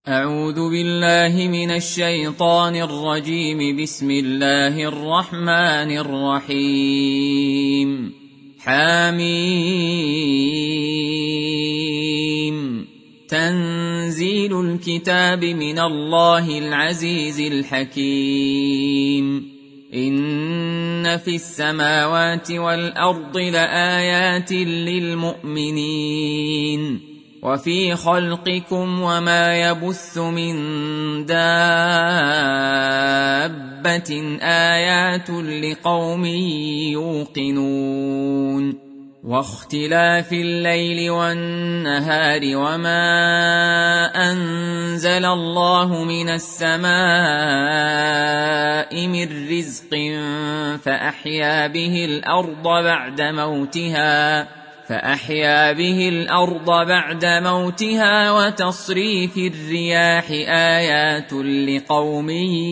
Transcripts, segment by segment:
أعوذ بالله من الشيطان الرجيم. بسم الله الرحمن الرحيم. حميم. تنزيل الكتاب من الله العزيز الحكيم. إن في السماوات والأرض لآيات للمؤمنين وفي خلقكم وما يبث من دابة آيات لقوم يوقنون. واختلاف الليل والنهار وما أنزل الله من السماء من رزق فأحيا به الأرض بعد موتها وتصريف الرياح آيات لقوم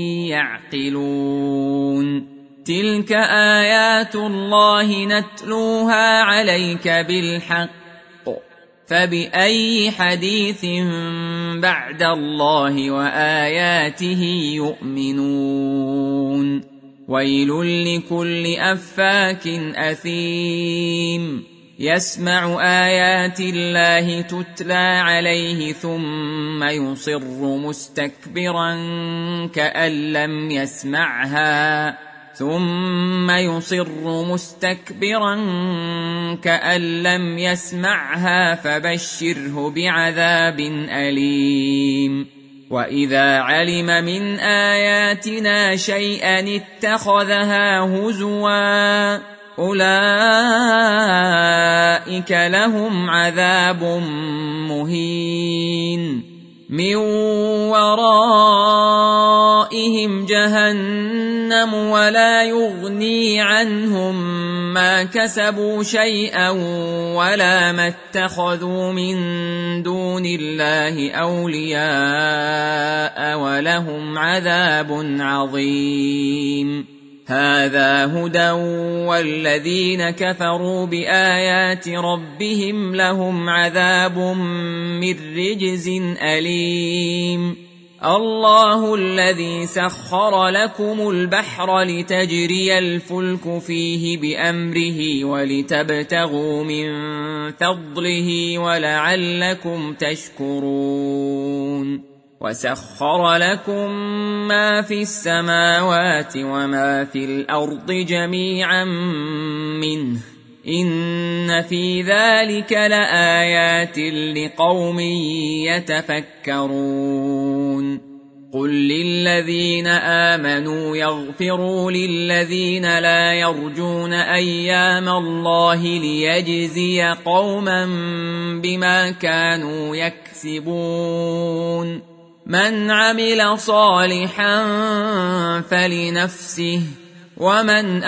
يعقلون. تلك آيات الله نتلوها عليك بالحق، فبأي حديث بعد الله وآياته يؤمنون. ويل لكل أفاك أثيم يسمع آيات الله تتلى عليه ثم يصر مستكبرا كأن لم يسمعها فبشره بعذاب أليم. وإذا علم من آياتنا شيئا اتخذها هزوا أولئك لهم عذاب مهين. من ورائهم جهنم ولا يغني عنهم ما كسبوا شيئا ولا ما اتخذوا من دون الله أولياء ولهم عذاب عظيم. هذا هدى والذين كفروا بآيات ربهم لهم عذاب من رجز أليم. الله الذي سخر لكم البحر لتجري الفلك فيه بأمره ولتبتغوا من فضله ولعلكم تشكرون. وسخر لكم ما في السماوات وما في الأرض جميعا منه إن في ذلك لآيات لقوم يتفكرون. قل للذين آمنوا يغفروا للذين لا يرجون أيام الله ليجزي قوما بما كانوا يكسبون. من عمل صالحا فلنفسه ومن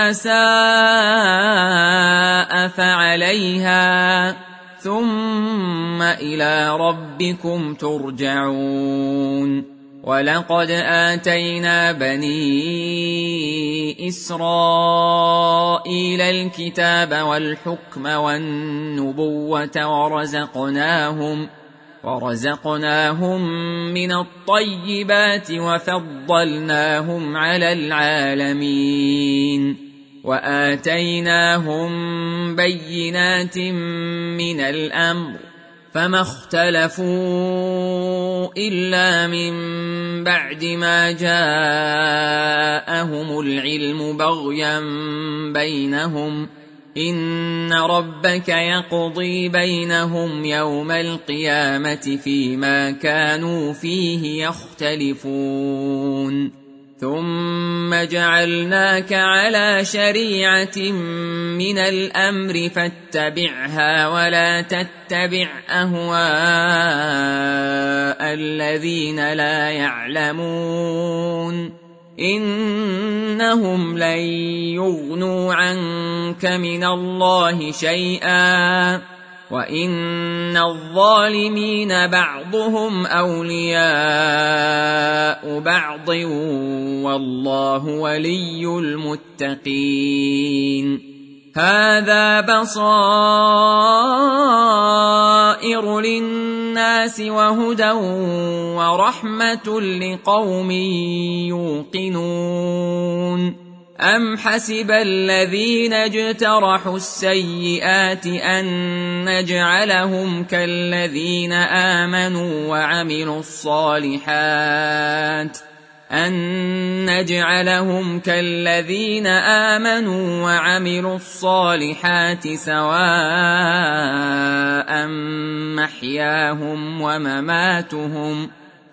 أساء فعليها ثم إلى ربكم ترجعون. ولقد آتينا بني إسرائيل الكتاب والحكم والنبوة ورزقناهم من الطيبات وفضلناهم على العالمين. وآتيناهم بينات من الأمر فما اختلفوا إلا من بعد ما جاءهم العلم بغيا بينهم. إن ربك يقضي بينهم يوم القيامة فيما كانوا فيه يختلفون. ثم جعلناك على شريعة من الأمر فاتبعها ولا تتبع أهواء الذين لا يعلمون. إنهم لن يغنوا عنك من الله شيئا وإن الظالمين بعضهم أولياء بعض والله ولي المتقين. هذا بصائر للناس للناس وهدى ورحمة لقوم يوقنون أم حسب الذين اجترحوا السيئات أن نجعلهم كالذين آمنوا وعملوا الصالحات سواء محياهم ومماتهم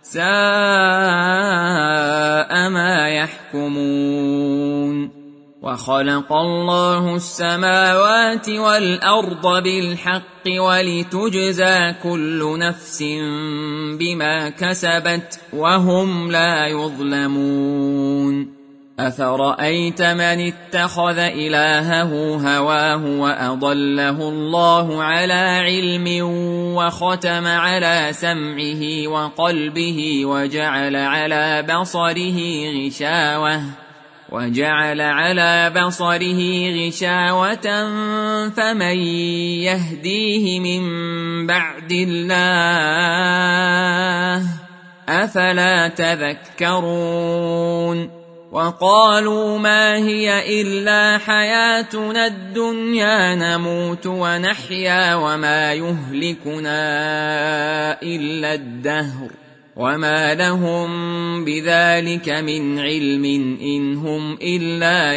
ساء ما يحكمون وخلق الله السماوات والأرض بالحق ولتجزى كل نفس بما كسبت وهم لا يظلمون أفرأيت من اتخذ إلهه هواه وأضله الله على علم وختم على سمعه وقلبه وجعل على بصره غشاوة فمن يهديه من بعد الله أفلا تذكرون وقالوا ما هي إلا حياتنا الدنيا نموت ونحيا وما يهلكنا إلا الدهر وما لهم بذلك من علم إن هم إلا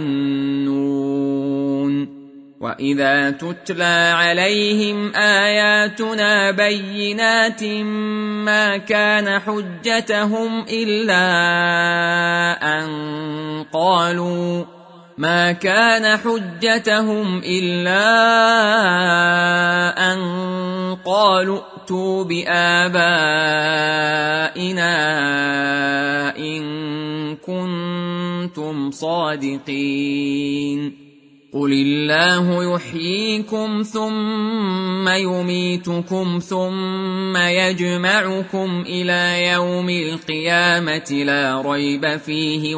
يظنون وإذا تتلى عليهم آياتنا بينات ما كان حجتهم إلا أن قالوا ائتوا بآبائنا إن كنتم صادقين قل الله يحييكم ثم يميتكم ثم يجمعكم إلى يوم القيامة لا ريب فيه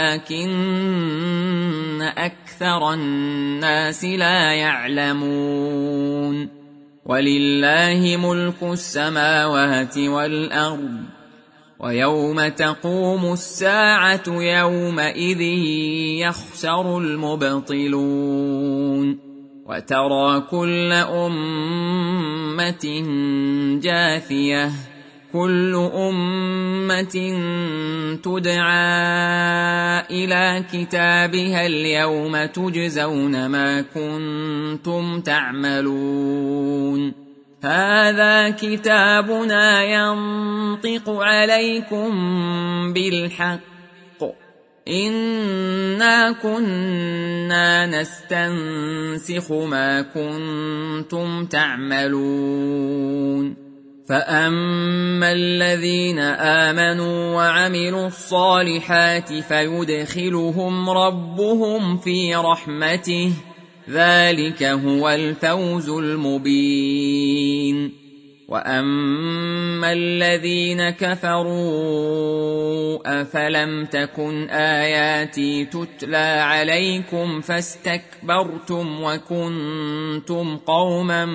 ولكن أكثر الناس لا يعلمون ولله ملك السماوات والأرض ويوم تقوم الساعة يومئذ يخسر المبطلون وترى كل أمة جاثية كل أمة تدعى إلى كتابها اليوم تجزون ما كنتم تعملون هذا كتابنا ينطق عليكم بالحق إنا كنا نستنسخ ما كنتم تعملون فأما الذين آمنوا وعملوا الصالحات فيدخلهم ربهم في رحمته ذلك هو الفوز المبين وأما الذين كفروا أفلم تكن آياتي تتلى عليكم فاستكبرتم وكنتم قوما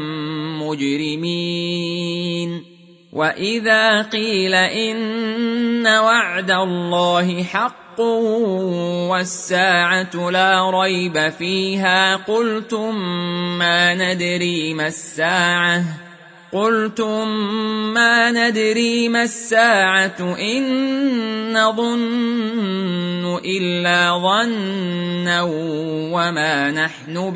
مجرمين وإذا قيل إن وعد الله حق والساعة لا ريب فيها قلتم ما ندري ما الساعة إن نظن إلا ظنا وما نحن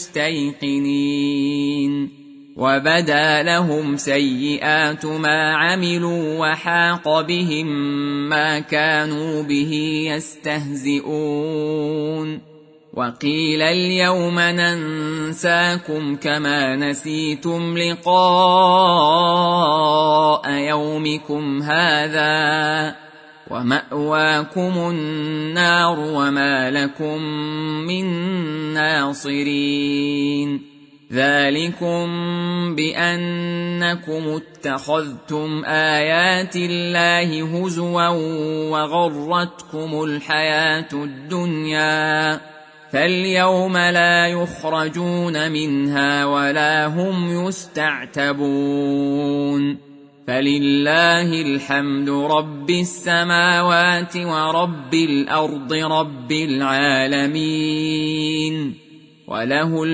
بمستيقنين وبدا لهم سيئات ما عملوا وحاق بهم ما كانوا به يستهزئون وقيل اليوم ننساكم كما نسيتم لقاء يومكم هذا ومأواكم النار وما لكم من ناصرين ذلكم بأنكم اتخذتم آيات الله هزوا وغرتكم الحياة الدنيا فاليوم لا يخرجون منها ولا هم يستعتبون فلله الحمد رب السماوات ورب الأرض رب العالمين، وله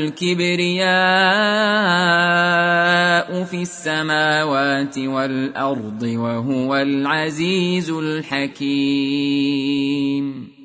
الكبرياء في السماوات والأرض وهو العزيز الحكيم.